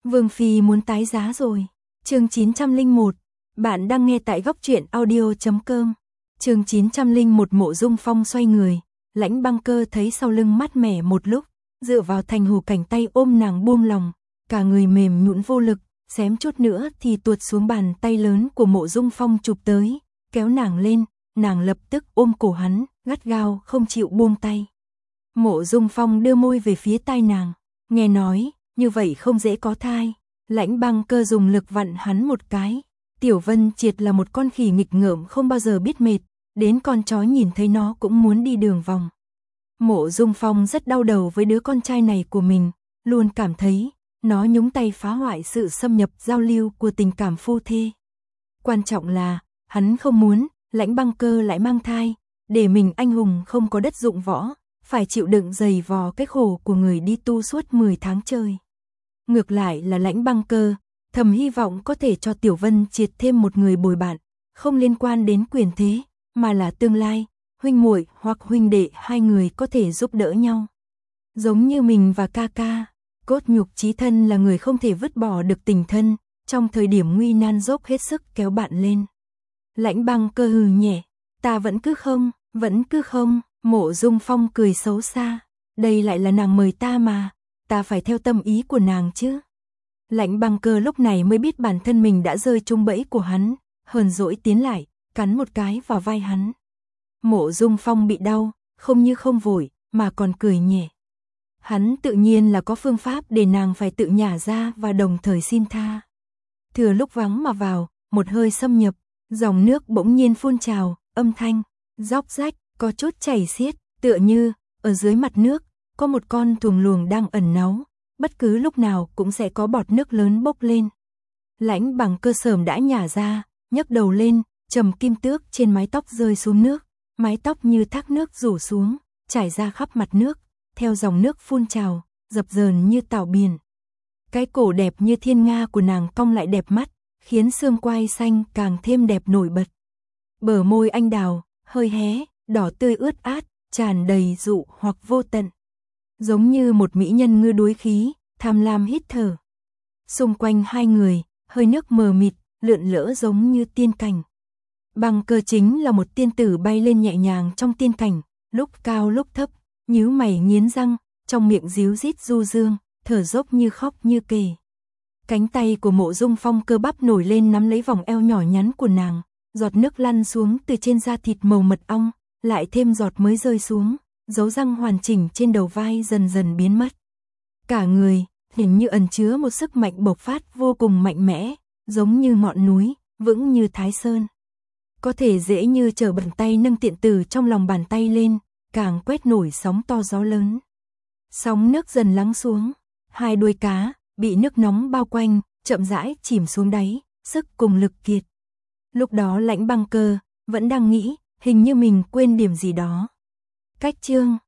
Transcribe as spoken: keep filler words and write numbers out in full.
Vương Phi muốn tái giá rồi. Chương chín trăm lẻ một. Bạn đang nghe tại góc truyện audio chấm com. Chương chín trăm lẻ một. Mộ Dung Phong xoay người, Lãnh Băng Cơ thấy sau lưng mát mẻ một lúc, dựa vào thành hù cảnh tay ôm nàng buông lòng, cả người mềm nhũn vô lực, xém chút nữa thì tuột xuống bàn tay lớn của Mộ Dung Phong chụp tới, kéo nàng lên, nàng lập tức ôm cổ hắn, gắt gao không chịu buông tay. Mộ Dung Phong đưa môi về phía tai nàng, nghe nói, như vậy không dễ có thai. Lãnh Băng Cơ dùng lực vặn hắn một cái. Tiểu Vân Triệt là một con khỉ nghịch ngợm không bao giờ biết mệt, đến con chó nhìn thấy nó cũng muốn đi đường vòng. Mộ Dung Phong rất đau đầu với đứa con trai này của mình, luôn cảm thấy nó nhúng tay phá hoại sự xâm nhập giao lưu của tình cảm phu thê. Quan trọng là, hắn không muốn Lãnh Băng Cơ lại mang thai, để mình anh hùng không có đất dụng võ, phải chịu đựng dày vò cái khổ của người đi tu suốt mười tháng trời. Ngược lại là Lãnh Băng Cơ, thầm hy vọng có thể cho Tiểu Vân Triệt thêm một người bồi bạn, không liên quan đến quyền thế, mà là tương lai, huynh muội hoặc huynh đệ hai người có thể giúp đỡ nhau. Giống như mình và ca ca, cốt nhục chí thân là người không thể vứt bỏ được tình thân, trong thời điểm nguy nan dốc hết sức kéo bạn lên. Lãnh Băng Cơ hừ nhẹ, ta vẫn cứ không, vẫn cứ không. Mộ Dung Phong cười xấu xa, đây lại là nàng mời ta mà, ta phải theo tâm ý của nàng chứ. Lãnh Băng Cơ lúc này mới biết bản thân mình đã rơi trúng bẫy của hắn, hờn dỗi tiến lại, cắn một cái vào vai hắn. Mộ Dung Phong bị đau, không như không vội, mà còn cười nhẹ. Hắn tự nhiên là có phương pháp để nàng phải tự nhả ra và đồng thời xin tha. Thừa lúc vắng mà vào, một hơi xâm nhập, dòng nước bỗng nhiên phun trào, âm thanh róc rách, có chút chảy xiết, tựa như ở dưới mặt nước có một con thuồng luồng đang ẩn náu, bất cứ lúc nào cũng sẽ có bọt nước lớn bốc lên. Lãnh Băng Cơ sớm đã nhả ra, nhấc đầu lên, trầm kim tước trên mái tóc rơi xuống nước, mái tóc như thác nước rủ xuống, trải ra khắp mặt nước, theo dòng nước phun trào, dập dờn như tảo biển. Cái cổ đẹp như thiên nga của nàng cong lại đẹp mắt, khiến xương quai xanh càng thêm đẹp nổi bật. Bờ môi anh đào hơi hé, đỏ tươi ướt át, tràn đầy dụ hoặc vô tận. Giống như một mỹ nhân ngư đuối khí, tham lam hít thở. Xung quanh hai người, hơi nước mờ mịt, lượn lỡ giống như tiên cảnh. Băng Cơ chính là một tiên tử bay lên nhẹ nhàng trong tiên cảnh, lúc cao lúc thấp, nhíu mày nghiến răng, trong miệng díu rít du dương, thở dốc như khóc như kể. Cánh tay của Mộ Dung Phong cơ bắp nổi lên nắm lấy vòng eo nhỏ nhắn của nàng, giọt nước lăn xuống từ trên da thịt màu mật ong, lại thêm giọt mới rơi xuống, dấu răng hoàn chỉnh trên đầu vai dần dần biến mất. Cả người, hình như ẩn chứa một sức mạnh bộc phát vô cùng mạnh mẽ, giống như ngọn núi, vững như Thái Sơn. Có thể dễ như trở bàn tay nâng tiện tử trong lòng bàn tay lên, càng quét nổi sóng to gió lớn. Sóng nước dần lắng xuống, hai đuôi cá, bị nước nóng bao quanh, chậm rãi chìm xuống đáy, sức cùng lực kiệt. Lúc đó Lãnh Băng Cơ vẫn đang nghĩ, hình như mình quên điểm gì đó. Cách chương